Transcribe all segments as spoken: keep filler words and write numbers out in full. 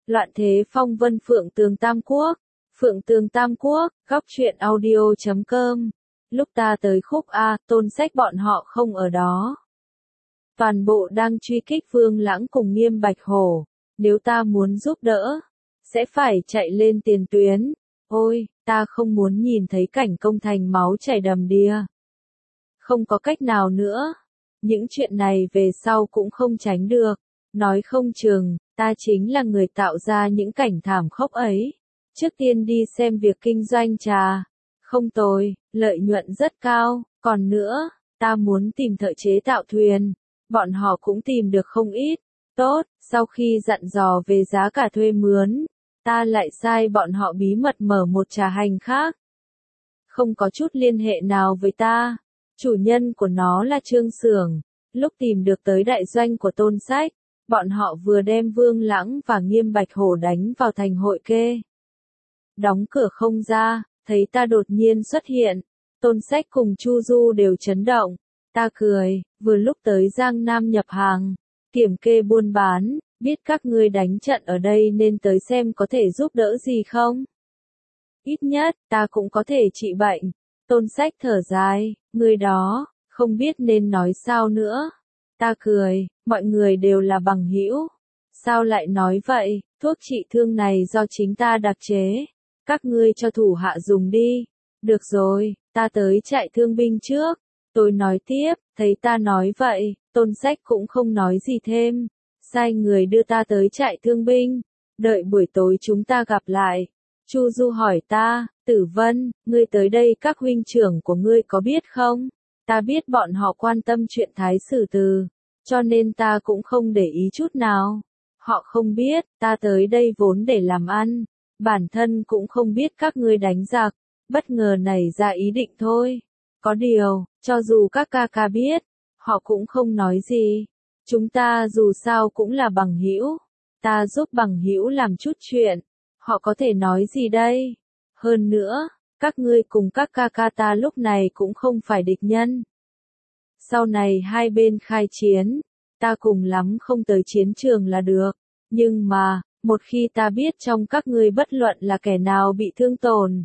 Loạn thế phong vân Phượng Tường Tam Quốc. Phượng Tường Tam Quốc, góc truyện audio chấm com. Lúc ta tới khúc A, Tôn Sách bọn họ không ở đó. Toàn bộ đang truy kích Vương Lãng cùng Nghiêm Bạch Hổ. Nếu ta muốn giúp đỡ, sẽ phải chạy lên tiền tuyến. Ôi, ta không muốn nhìn thấy cảnh công thành máu chảy đầm đìa. Không có cách nào nữa. Những chuyện này về sau cũng không tránh được. Nói không chừng, ta chính là người tạo ra những cảnh thảm khốc ấy. Trước tiên đi xem việc kinh doanh trà. Không tồi, lợi nhuận rất cao. Còn nữa, ta muốn tìm thợ chế tạo thuyền. Bọn họ cũng tìm được không ít. Tốt, sau khi dặn dò về giá cả thuê mướn, ta lại sai bọn họ bí mật mở một trà hành khác. Không có chút liên hệ nào với ta. Chủ nhân của nó là Trương Xưởng. Lúc tìm được tới đại doanh của Tôn Sách, bọn họ vừa đem Vương Lãng và Nghiêm Bạch Hổ đánh vào thành Hội Kê. Đóng cửa không ra, thấy ta đột nhiên xuất hiện. Tôn Sách cùng Chu Du đều chấn động. Ta cười, vừa lúc tới Giang Nam nhập hàng, kiểm kê buôn bán, biết các ngươi đánh trận ở đây nên tới xem có thể giúp đỡ gì không. Ít nhất, ta cũng có thể trị bệnh. Tôn Sách thở dài, người đó, không biết nên nói sao nữa. Ta cười, mọi người đều là bằng hữu. Sao lại nói vậy, thuốc trị thương này do chính ta đặc chế. Các ngươi cho thủ hạ dùng đi. Được rồi, ta tới chạy thương binh trước. Tôi nói tiếp, thấy ta nói vậy, Tôn Sách cũng không nói gì thêm. Sai người đưa ta tới chạy thương binh. Đợi buổi tối chúng ta gặp lại. Chu Du hỏi ta, Tử Vân, ngươi tới đây các huynh trưởng của ngươi có biết không? Ta biết bọn họ quan tâm chuyện Thái Sử Từ, cho nên ta cũng không để ý chút nào. Họ không biết, ta tới đây vốn để làm ăn. Bản thân cũng không biết các ngươi đánh giặc, bất ngờ nảy ra ý định thôi. Có điều, cho dù các ca ca biết, họ cũng không nói gì. Chúng ta dù sao cũng là bằng hữu. Ta giúp bằng hữu làm chút chuyện. Họ có thể nói gì đây? Hơn nữa, các ngươi cùng các ca ca ta lúc này cũng không phải địch nhân. Sau này hai bên khai chiến, ta cùng lắm không tới chiến trường là được. Nhưng mà, một khi ta biết trong các ngươi bất luận là kẻ nào bị thương tổn,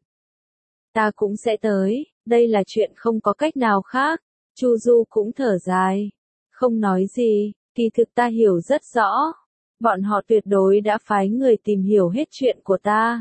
ta cũng sẽ tới, đây là chuyện không có cách nào khác. Chu Du cũng thở dài, không nói gì, kỳ thực ta hiểu rất rõ. Bọn họ tuyệt đối đã phái người tìm hiểu hết chuyện của ta.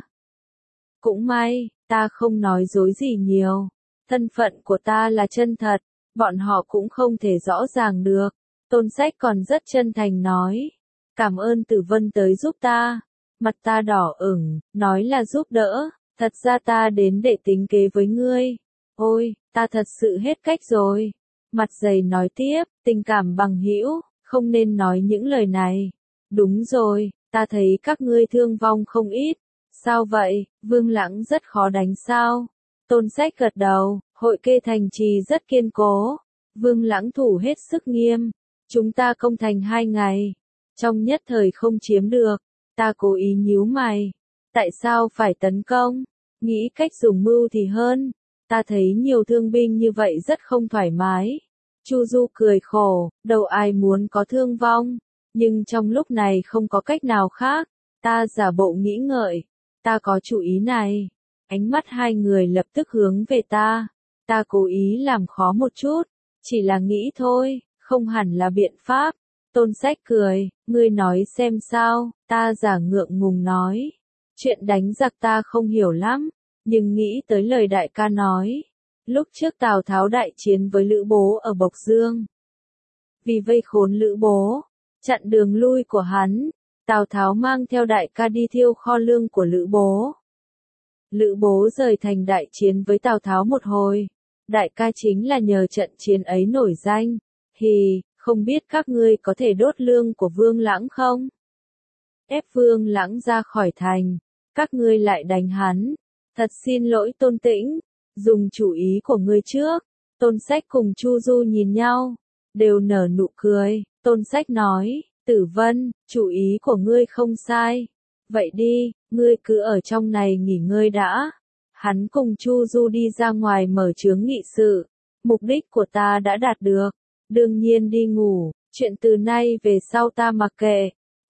Cũng may, ta không nói dối gì nhiều. Thân phận của ta là chân thật, bọn họ cũng không thể rõ ràng được. Tôn Sách còn rất chân thành nói. Cảm ơn Tử Vân tới giúp ta. Mặt ta đỏ ửng, nói là giúp đỡ. Thật ra ta đến để tính kế với ngươi. Ôi, ta thật sự hết cách rồi. Mặt dày nói tiếp, tình cảm bằng hữu, không nên nói những lời này. Đúng rồi, ta thấy các ngươi thương vong không ít. Sao vậy, Vương Lãng rất khó đánh sao? Tôn Sách gật đầu, Hội Kê thành trì rất kiên cố. Vương Lãng thủ hết sức nghiêm. Chúng ta công thành hai ngày. Trong nhất thời không chiếm được. Ta cố ý nhíu mày. Tại sao phải tấn công? Nghĩ cách dùng mưu thì hơn. Ta thấy nhiều thương binh như vậy rất không thoải mái. Chu Du cười khổ, đâu ai muốn có thương vong. Nhưng trong lúc này không có cách nào khác. Ta giả bộ nghĩ ngợi. Ta có chủ ý này. Ánh mắt hai người lập tức hướng về ta. Ta cố ý làm khó một chút. Chỉ là nghĩ thôi, không hẳn là biện pháp. Tôn Sách cười, ngươi nói xem sao. Ta giả ngượng ngùng nói. Chuyện đánh giặc ta không hiểu lắm. Nhưng nghĩ tới lời đại ca nói. Lúc trước Tào Tháo đại chiến với Lữ Bố ở Bộc Dương. Vì vây khốn Lữ Bố, chặn đường lui của hắn, Tào Tháo mang theo đại ca đi thiêu kho lương của Lữ Bố. Lữ Bố rời thành đại chiến với Tào Tháo một hồi. Đại ca chính là nhờ trận chiến ấy nổi danh. Hì, không biết các ngươi có thể đốt lương của Vương Lãng không? Ép Vương Lãng ra khỏi thành. Các ngươi lại đánh hắn. Thật xin lỗi Tôn Tĩnh. Dùng chủ ý của ngươi trước. Tôn Sách cùng Chu Du nhìn nhau. Đều nở nụ cười. Tôn Sách nói. Tử Vân, chủ ý của ngươi không sai. Vậy đi, ngươi cứ ở trong này nghỉ ngơi đã. Hắn cùng Chu Du đi ra ngoài mở chướng nghị sự. Mục đích của ta đã đạt được. Đương nhiên đi ngủ, chuyện từ nay về sau ta mặc kệ.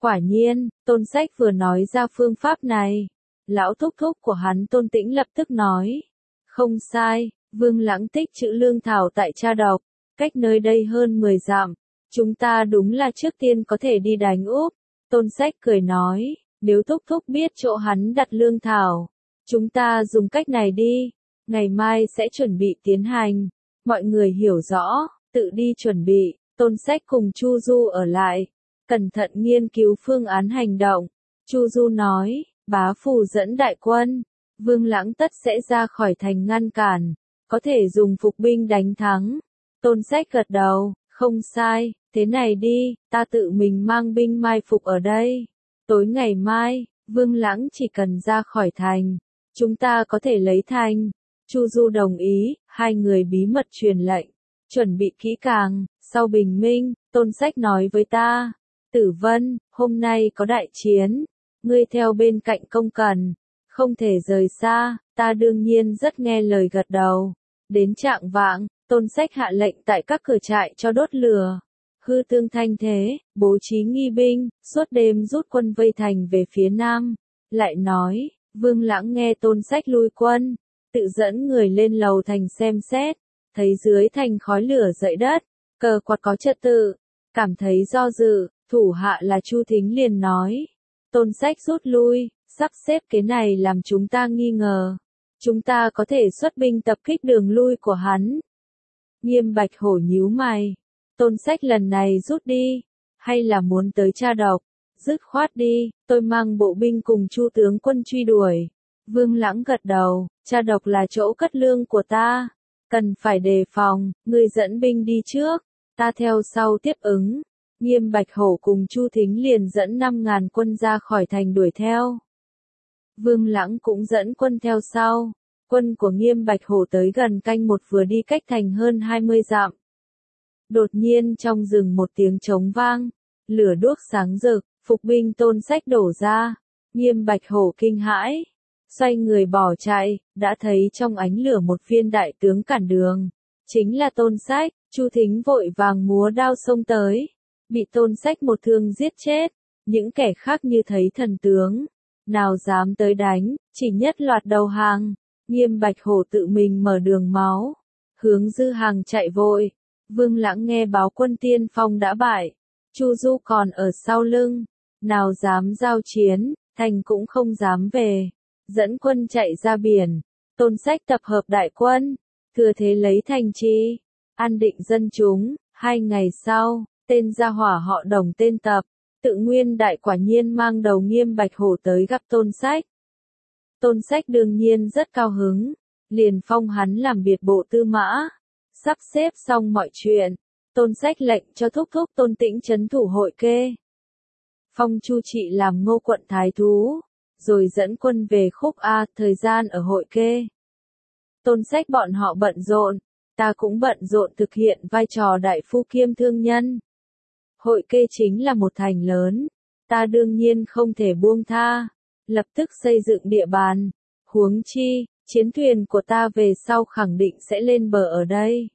Quả nhiên, Tôn Sách vừa nói ra phương pháp này. Lão thúc thúc của hắn Tôn Tĩnh lập tức nói. Không sai, Vương Lãng tích trữ lương thảo tại Cha Độc, cách nơi đây hơn mười dặm. Chúng ta đúng là trước tiên có thể đi đánh úp. Tôn Sách cười nói, nếu thúc thúc biết chỗ hắn đặt lương thảo, chúng ta dùng cách này đi. Ngày mai sẽ chuẩn bị tiến hành. Mọi người hiểu rõ, tự đi chuẩn bị. Tôn Sách cùng Chu Du ở lại, cẩn thận nghiên cứu phương án hành động. Chu Du nói, bá phù dẫn đại quân, Vương Lãng tất sẽ ra khỏi thành ngăn cản, có thể dùng phục binh đánh thắng. Tôn Sách gật đầu, không sai, thế này đi, ta tự mình mang binh mai phục ở đây. Tối ngày mai, Vương Lãng chỉ cần ra khỏi thành, chúng ta có thể lấy thành. Chu Du đồng ý, hai người bí mật truyền lệnh, chuẩn bị kỹ càng. Sau bình minh, Tôn Sách nói với ta, Tử Vân, hôm nay có đại chiến, ngươi theo bên cạnh công cần, không thể rời xa. Ta đương nhiên rất nghe lời gật đầu. Đến trạng vạng, Tôn Sách hạ lệnh tại các cửa trại cho đốt lửa, hư tương thanh thế, bố trí nghi binh, suốt đêm rút quân vây thành về phía nam. Lại nói, Vương Lãng nghe Tôn Sách lui quân, tự dẫn người lên lầu thành xem xét, thấy dưới thành khói lửa dậy đất, cờ quạt có trật tự, cảm thấy do dự, thủ hạ là Chu Thính liền nói, Tôn Sách rút lui, sắp xếp kế này làm chúng ta nghi ngờ, chúng ta có thể xuất binh tập kích đường lui của hắn. Nghiêm Bạch Hổ nhíu mày, Tôn Sách lần này rút đi, hay là muốn tới Cha Độc? Dứt khoát đi, tôi mang bộ binh cùng Chu tướng quân truy đuổi. Vương Lãng gật đầu, Cha Độc là chỗ cất lương của ta, cần phải đề phòng, ngươi dẫn binh đi trước, ta theo sau tiếp ứng. Nghiêm Bạch Hổ cùng Chu Thính liền dẫn năm ngàn quân ra khỏi thành đuổi theo. Vương Lãng cũng dẫn quân theo sau. Quân của Nghiêm Bạch Hổ tới gần canh một vừa đi cách thành hơn hai mươi dặm. Đột nhiên trong rừng một tiếng trống vang, lửa đuốc sáng rực, phục binh Tôn Sách đổ ra. Nghiêm Bạch Hổ kinh hãi, xoay người bỏ chạy, đã thấy trong ánh lửa một viên đại tướng cản đường. Chính là Tôn Sách. Chu Thính vội vàng múa đao xông tới, bị Tôn Sách một thương giết chết. Những kẻ khác như thấy thần tướng, nào dám tới đánh, chỉ nhất loạt đầu hàng. Nghiêm Bạch Hổ tự mình mở đường máu, hướng Dư Hàng chạy vội. Vương Lãng nghe báo quân tiên phong đã bại, Chu Du còn ở sau lưng, nào dám giao chiến, thành cũng không dám về, dẫn quân chạy ra biển. Tôn Sách tập hợp đại quân, thừa thế lấy thành trì, an định dân chúng. Hai ngày sau, tên gia hỏa họ Đồng tên Tập, Tự Nguyên Đại quả nhiên mang đầu Nghiêm Bạch Hổ tới gặp Tôn Sách. Tôn Sách đương nhiên rất cao hứng, liền phong hắn làm biệt bộ tư mã. Sắp xếp xong mọi chuyện, Tôn Sách lệnh cho thúc thúc Tôn Tĩnh trấn thủ Hội Kê. Phong Chu Trị làm Ngô quận thái thú, rồi dẫn quân về Khúc A, thời gian ở Hội Kê. Tôn Sách bọn họ bận rộn, ta cũng bận rộn thực hiện vai trò đại phu kiêm thương nhân. Hội Kê chính là một thành lớn, ta đương nhiên không thể buông tha, lập tức xây dựng địa bàn. Huống chi, chiến thuyền của ta về sau khẳng định sẽ lên bờ ở đây.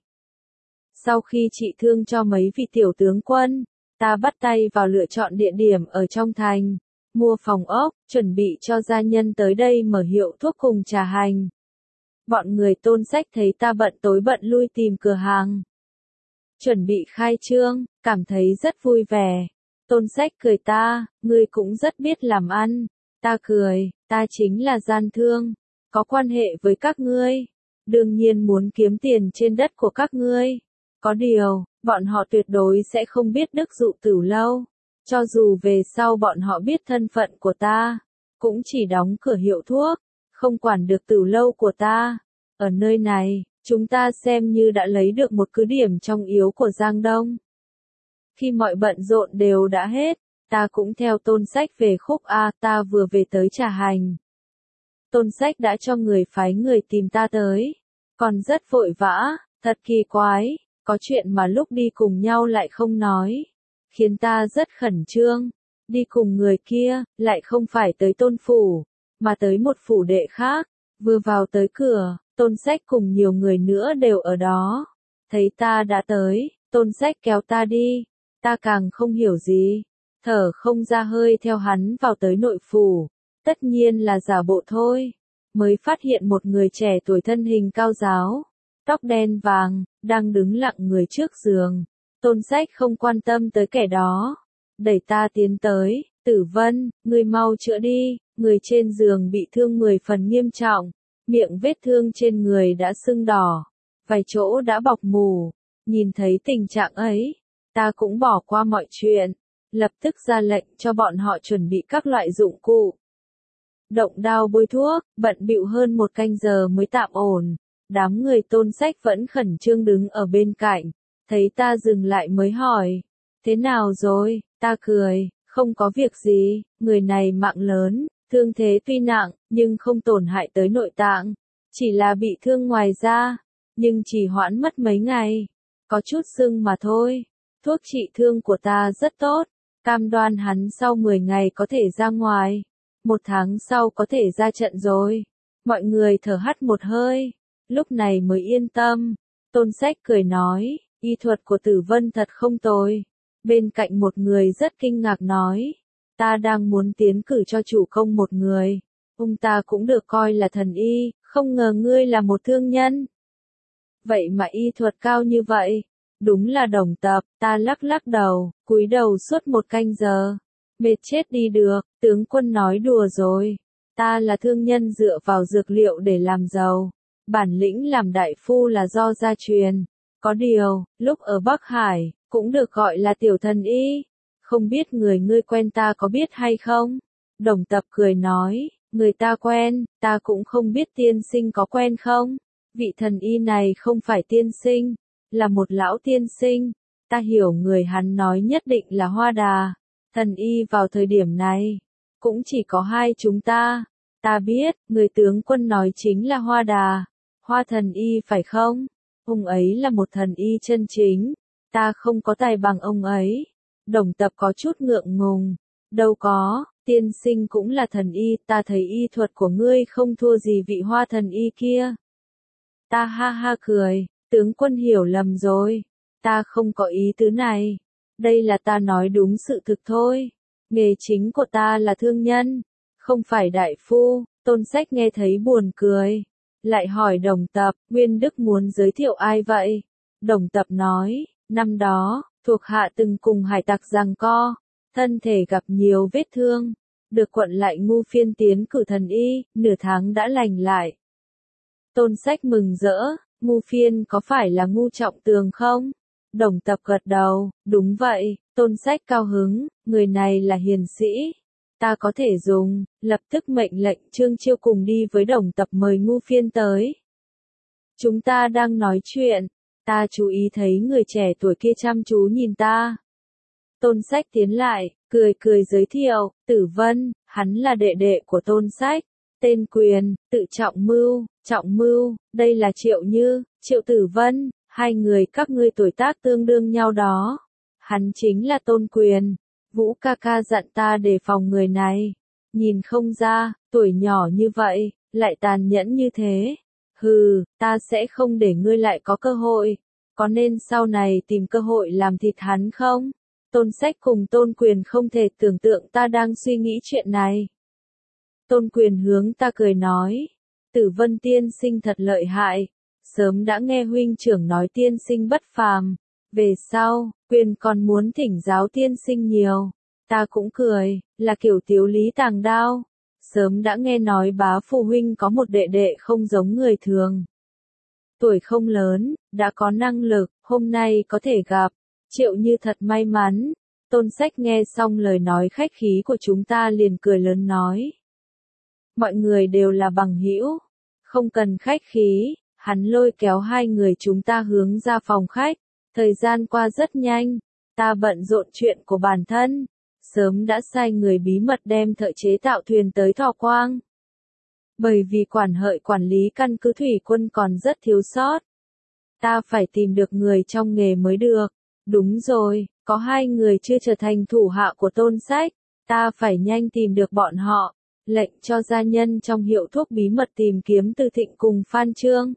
Sau khi trị thương cho mấy vị tiểu tướng quân, ta bắt tay vào lựa chọn địa điểm ở trong thành, mua phòng ốc, chuẩn bị cho gia nhân tới đây mở hiệu thuốc cùng trà hành. Bọn người Tôn Sách thấy ta bận tối bận lui tìm cửa hàng, chuẩn bị khai trương, cảm thấy rất vui vẻ. Tôn Sách cười ta, ngươi cũng rất biết làm ăn. Ta cười, ta chính là gian thương, có quan hệ với các ngươi, đương nhiên muốn kiếm tiền trên đất của các ngươi. Có điều, bọn họ tuyệt đối sẽ không biết Đức Dụ Tửu Lâu. Cho dù về sau bọn họ biết thân phận của ta, cũng chỉ đóng cửa hiệu thuốc, không quản được Tửu Lâu của ta. Ở nơi này, chúng ta xem như đã lấy được một cứ điểm trong yếu của Giang Đông. Khi mọi bận rộn đều đã hết, ta cũng theo Tôn Sách về Khúc A, ta vừa về tới Trà Hành. Tôn Sách đã cho người phái người tìm ta tới, còn rất vội vã, thật kỳ quái, có chuyện mà lúc đi cùng nhau lại không nói, khiến ta rất khẩn trương. Đi cùng người kia, lại không phải tới Tôn Phủ, mà tới một phủ đệ khác. Vừa vào tới cửa, Tôn Sách cùng nhiều người nữa đều ở đó. Thấy ta đã tới, Tôn Sách kéo ta đi, ta càng không hiểu gì. thở không ra hơi theo hắn vào tới nội phủ, tất nhiên là giả bộ thôi, mới phát hiện một người trẻ tuổi thân hình cao ráo, tóc đen vàng, đang đứng lặng người trước giường. Tôn Sách không quan tâm tới kẻ đó, đẩy ta tiến tới, Tử Vân, ngươi mau chữa đi, người trên giường bị thương mười phần nghiêm trọng, miệng vết thương trên người đã sưng đỏ, vài chỗ đã bọc mù, nhìn thấy tình trạng ấy, ta cũng bỏ qua mọi chuyện, lập tức ra lệnh cho bọn họ chuẩn bị các loại dụng cụ. Động đao bôi thuốc, bận bịu hơn một canh giờ mới tạm ổn, đám người Tôn Sách vẫn khẩn trương đứng ở bên cạnh, thấy ta dừng lại mới hỏi, thế nào rồi, ta cười, không có việc gì, người này mạng lớn, thương thế tuy nặng, nhưng không tổn hại tới nội tạng, chỉ là bị thương ngoài da, nhưng chỉ hoãn mất mấy ngày, có chút sưng mà thôi, thuốc trị thương của ta rất tốt, cam đoan hắn sau mười ngày có thể ra ngoài, một tháng sau có thể ra trận rồi, mọi người thở hắt một hơi, lúc này mới yên tâm, Tôn Sách cười nói, y thuật của Tử Vân thật không tồi. Bên cạnh một người rất kinh ngạc nói, ta đang muốn tiến cử cho chủ công một người, ông ta cũng được coi là thần y, không ngờ ngươi là một thương nhân. Vậy mà y thuật cao như vậy, đúng là Đồng Tập, ta lắc lắc đầu, cúi đầu suốt một canh giờ, mệt chết đi được, tướng quân nói đùa rồi, ta là thương nhân dựa vào dược liệu để làm giàu, bản lĩnh làm đại phu là do gia truyền, có điều, lúc ở Bắc Hải, cũng được gọi là tiểu thần y, không biết người ngươi quen ta có biết hay không? Đồng Tập cười nói, người ta quen, ta cũng không biết tiên sinh có quen không? Vị thần y này không phải tiên sinh, là một lão tiên sinh, ta hiểu người hắn nói nhất định là Hoa Đà, thần y vào thời điểm này, cũng chỉ có hai chúng ta, ta biết, người tướng quân nói chính là Hoa Đà, Hoa thần y phải không? Ông ấy là một thần y chân chính. Ta không có tài bằng ông ấy. Đồng Tập có chút ngượng ngùng. Đâu có, tiên sinh cũng là thần y, ta thấy y thuật của ngươi không thua gì vị Hoa thần y kia. Ta ha ha cười, tướng quân hiểu lầm rồi. Ta không có ý tứ này. Đây là ta nói đúng sự thực thôi. Nghề chính của ta là thương nhân, không phải đại phu. Tôn Sách nghe thấy buồn cười. Lại hỏi Đồng Tập, Nguyên Đức muốn giới thiệu ai vậy? Đồng Tập nói, năm đó, thuộc hạ từng cùng hải tặc giằng co, thân thể gặp nhiều vết thương, được quận lại Ngu Phiên tiến cử thần y, nửa tháng đã lành lại. Tôn Sách mừng rỡ, Ngu Phiên có phải là Ngu Trọng Tường không? Đồng Tập gật đầu, đúng vậy, Tôn Sách cao hứng, người này là hiền sĩ. Ta có thể dùng, lập tức mệnh lệnh Trương Chiêu cùng đi với Đồng Tập mời Ngu Phiên tới. Chúng ta đang nói chuyện, ta chú ý thấy người trẻ tuổi kia chăm chú nhìn ta. Tôn Sách tiến lại, cười cười giới thiệu, Tử Vân, hắn là đệ đệ của Tôn Sách, tên Quyền, tự Trọng Mưu, Trọng Mưu, đây là Triệu Như, Triệu Tử Vân, hai người các ngươi tuổi tác tương đương nhau đó. Hắn chính là Tôn Quyền. Vũ ca ca dặn ta đề phòng người này. Nhìn không ra, tuổi nhỏ như vậy, lại tàn nhẫn như thế. Hừ, ta sẽ không để ngươi lại có cơ hội. Có nên sau này tìm cơ hội làm thịt hắn không? Tôn Sách cùng Tôn Quyền không thể tưởng tượng ta đang suy nghĩ chuyện này. Tôn Quyền hướng ta cười nói. Tử Vân tiên sinh thật lợi hại. Sớm đã nghe huynh trưởng nói tiên sinh bất phàm. Về sau, Quyền còn muốn thỉnh giáo tiên sinh nhiều. Ta cũng cười, là kiểu tiếu lý tàng đao. Sớm đã nghe nói bá phụ huynh có một đệ đệ không giống người thường. Tuổi không lớn, đã có năng lực, hôm nay có thể gặp. Triệu Như thật may mắn. Tôn Sách nghe xong lời nói khách khí của chúng ta liền cười lớn nói. Mọi người đều là bằng hữu, không cần khách khí. Hắn lôi kéo hai người chúng ta hướng ra phòng khách. Thời gian qua rất nhanh, ta bận rộn chuyện của bản thân, sớm đã sai người bí mật đem thợ chế tạo thuyền tới Thọ Quang. Bởi vì quản hợi quản lý căn cứ thủy quân còn rất thiếu sót. Ta phải tìm được người trong nghề mới được. Đúng rồi, có hai người chưa trở thành thủ hạ của Tôn Sách, ta phải nhanh tìm được bọn họ, lệnh cho gia nhân trong hiệu thuốc bí mật tìm kiếm Từ Thịnh cùng Phan Trương.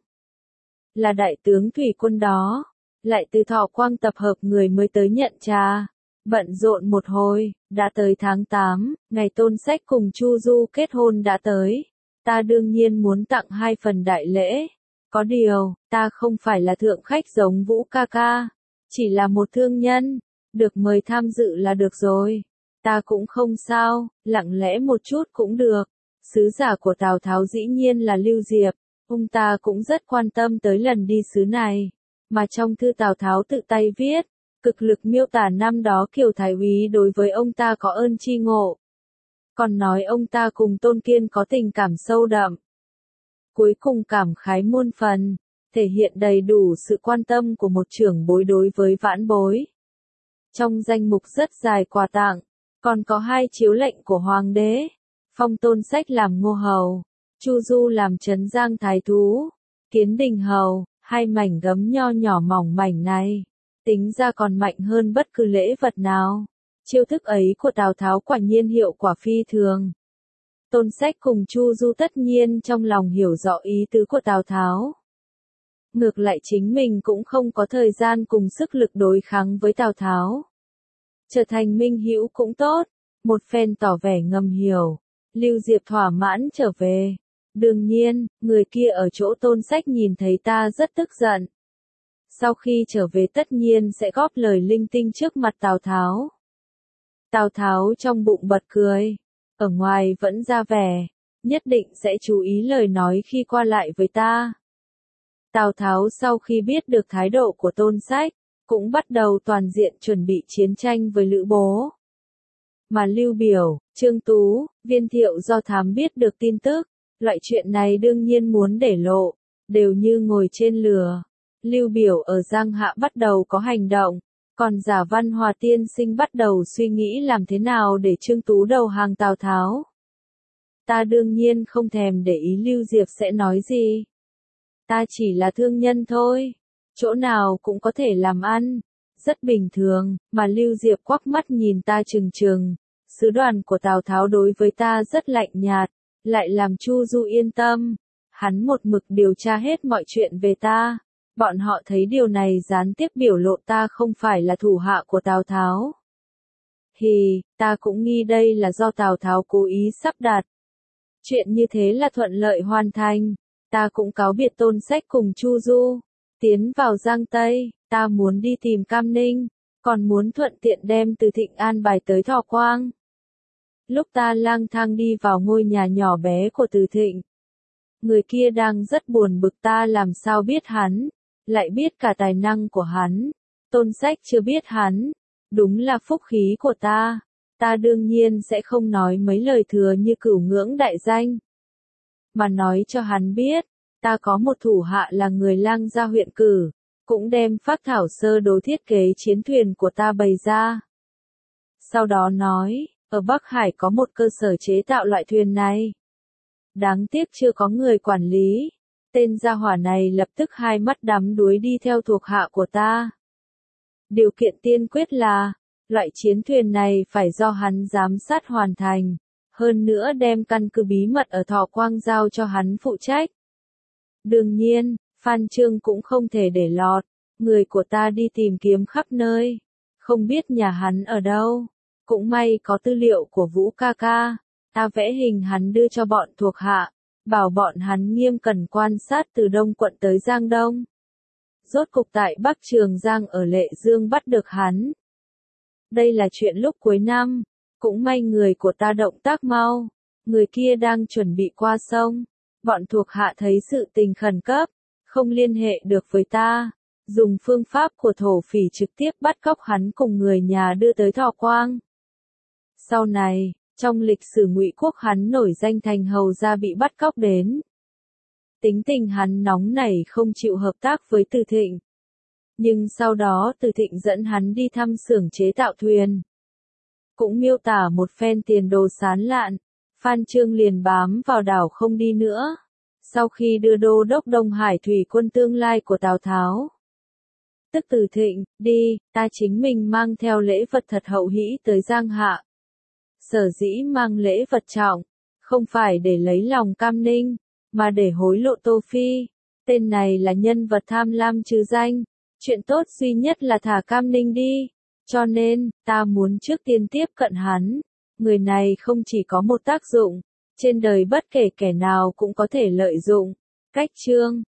Là đại tướng thủy quân đó. Lại từ Thọ Quang tập hợp người mới tới nhận trà. Bận rộn một hồi, đã tới tháng tám, ngày Tôn Sách cùng Chu Du kết hôn đã tới. Ta đương nhiên muốn tặng hai phần đại lễ. Có điều, ta không phải là thượng khách giống Vũ ca ca, chỉ là một thương nhân, được mời tham dự là được rồi. Ta cũng không sao, lặng lẽ một chút cũng được. Sứ giả của Tào Tháo dĩ nhiên là Lưu Diệp, ông ta cũng rất quan tâm tới lần đi sứ này, mà trong thư Tào Tháo tự tay viết, cực lực miêu tả năm đó Kiều Thái úy đối với ông ta có ơn tri ngộ. Còn nói ông ta cùng Tôn Kiên có tình cảm sâu đậm. Cuối cùng cảm khái muôn phần, thể hiện đầy đủ sự quan tâm của một trưởng bối đối với vãn bối. Trong danh mục rất dài quà tặng, còn có hai chiếu lệnh của Hoàng đế, phong Tôn Sách làm Ngô Hầu, Chu Du làm Trấn Giang Thái Thú, Kiến Đình Hầu, hai mảnh gấm nho nhỏ mỏng mảnh này, tính ra còn mạnh hơn bất cứ lễ vật nào. Chiêu thức ấy của Tào Tháo quả nhiên hiệu quả phi thường. Tôn Sách cùng Chu Du tất nhiên trong lòng hiểu rõ ý tứ của Tào Tháo. Ngược lại chính mình cũng không có thời gian cùng sức lực đối kháng với Tào Tháo. Trở thành minh hữu cũng tốt, một phen tỏ vẻ ngầm hiểu. Lưu Diệp thỏa mãn trở về. Đương nhiên, người kia ở chỗ Tôn Sách nhìn thấy ta rất tức giận. Sau khi trở về tất nhiên sẽ góp lời linh tinh trước mặt Tào Tháo. Tào Tháo trong bụng bật cười, ở ngoài vẫn ra vẻ, nhất định sẽ chú ý lời nói khi qua lại với ta. Tào Tháo sau khi biết được thái độ của Tôn Sách, cũng bắt đầu toàn diện chuẩn bị chiến tranh với Lữ Bố. Mà Lưu Biểu, Trương Tú, Viên Thiệu do thám biết được tin tức, loại chuyện này đương nhiên muốn để lộ, đều như ngồi trên lửa. Lưu Biểu ở Giang Hạ bắt đầu có hành động, còn Giả Văn Hòa tiên sinh bắt đầu suy nghĩ làm thế nào để Trương Tú đầu hàng Tào Tháo. Ta đương nhiên không thèm để ý Lưu Diệp sẽ nói gì. Ta chỉ là thương nhân thôi, chỗ nào cũng có thể làm ăn, rất bình thường, mà Lưu Diệp quắc mắt nhìn ta trừng trừng. Sứ đoàn của Tào Tháo đối với ta rất lạnh nhạt, lại làm Chu Du yên tâm. Hắn một mực điều tra hết mọi chuyện về ta. Bọn họ thấy điều này gián tiếp biểu lộ ta không phải là thủ hạ của Tào Tháo. Thì, ta cũng nghi đây là do Tào Tháo cố ý sắp đặt. Chuyện như thế là thuận lợi hoàn thành. Ta cũng cáo biệt Tôn Sách cùng Chu Du. Tiến vào Giang Tây, ta muốn đi tìm Cam Ninh, còn muốn thuận tiện đem từ Thịnh an bài tới Thọ Quang. Lúc ta lang thang đi vào ngôi nhà nhỏ bé của Từ Thịnh, người kia đang rất buồn bực ta làm sao biết hắn, lại biết cả tài năng của hắn. Tôn Sách chưa biết hắn, đúng là phúc khí của ta. Ta đương nhiên sẽ không nói mấy lời thừa như cửu ngưỡng đại danh, mà nói cho hắn biết, ta có một thủ hạ là người lang gia huyện cử, cũng đem phác thảo sơ đồ thiết kế chiến thuyền của ta bày ra. Sau đó nói, ở Bắc Hải có một cơ sở chế tạo loại thuyền này. Đáng tiếc chưa có người quản lý. Tên gia hỏa này lập tức hai mắt đắm đuối đi theo thuộc hạ của ta. Điều kiện tiên quyết là, loại chiến thuyền này phải do hắn giám sát hoàn thành, hơn nữa đem căn cứ bí mật ở Thọ Quang giao cho hắn phụ trách. Đương nhiên, Phan Chương cũng không thể để lọt, người của ta đi tìm kiếm khắp nơi, không biết nhà hắn ở đâu. Cũng may có tư liệu của Vũ ca ca, ta vẽ hình hắn đưa cho bọn thuộc hạ, bảo bọn hắn nghiêm cẩn quan sát từ Đông quận tới Giang Đông. Rốt cục tại Bắc Trường Giang ở Lệ Dương bắt được hắn. Đây là chuyện lúc cuối năm, cũng may người của ta động tác mau, người kia đang chuẩn bị qua sông. Bọn thuộc hạ thấy sự tình khẩn cấp, không liên hệ được với ta, dùng phương pháp của thổ phỉ trực tiếp bắt cóc hắn cùng người nhà đưa tới Thọ Quang. Sau này, trong lịch sử Ngụy Quốc hắn nổi danh thành hầu gia bị bắt cóc đến. Tính tình hắn nóng nảy không chịu hợp tác với Từ Thịnh. Nhưng sau đó Từ Thịnh dẫn hắn đi thăm xưởng chế tạo thuyền. Cũng miêu tả một phen tiền đồ sán lạn, Phan Chương liền bám vào đảo không đi nữa. Sau khi đưa đô đốc Đông Hải thủy quân tương lai của Tào Tháo, tức Từ Thịnh, đi, ta chính mình mang theo lễ vật thật hậu hĩ tới Giang Hạ. Sở dĩ mang lễ vật trọng, không phải để lấy lòng Cam Ninh, mà để hối lộ Tô Phi. Tên này là nhân vật tham lam trừ danh, chuyện tốt duy nhất là thả Cam Ninh đi. Cho nên, ta muốn trước tiên tiếp cận hắn. Người này không chỉ có một tác dụng, trên đời bất kể kẻ nào cũng có thể lợi dụng. Cách chương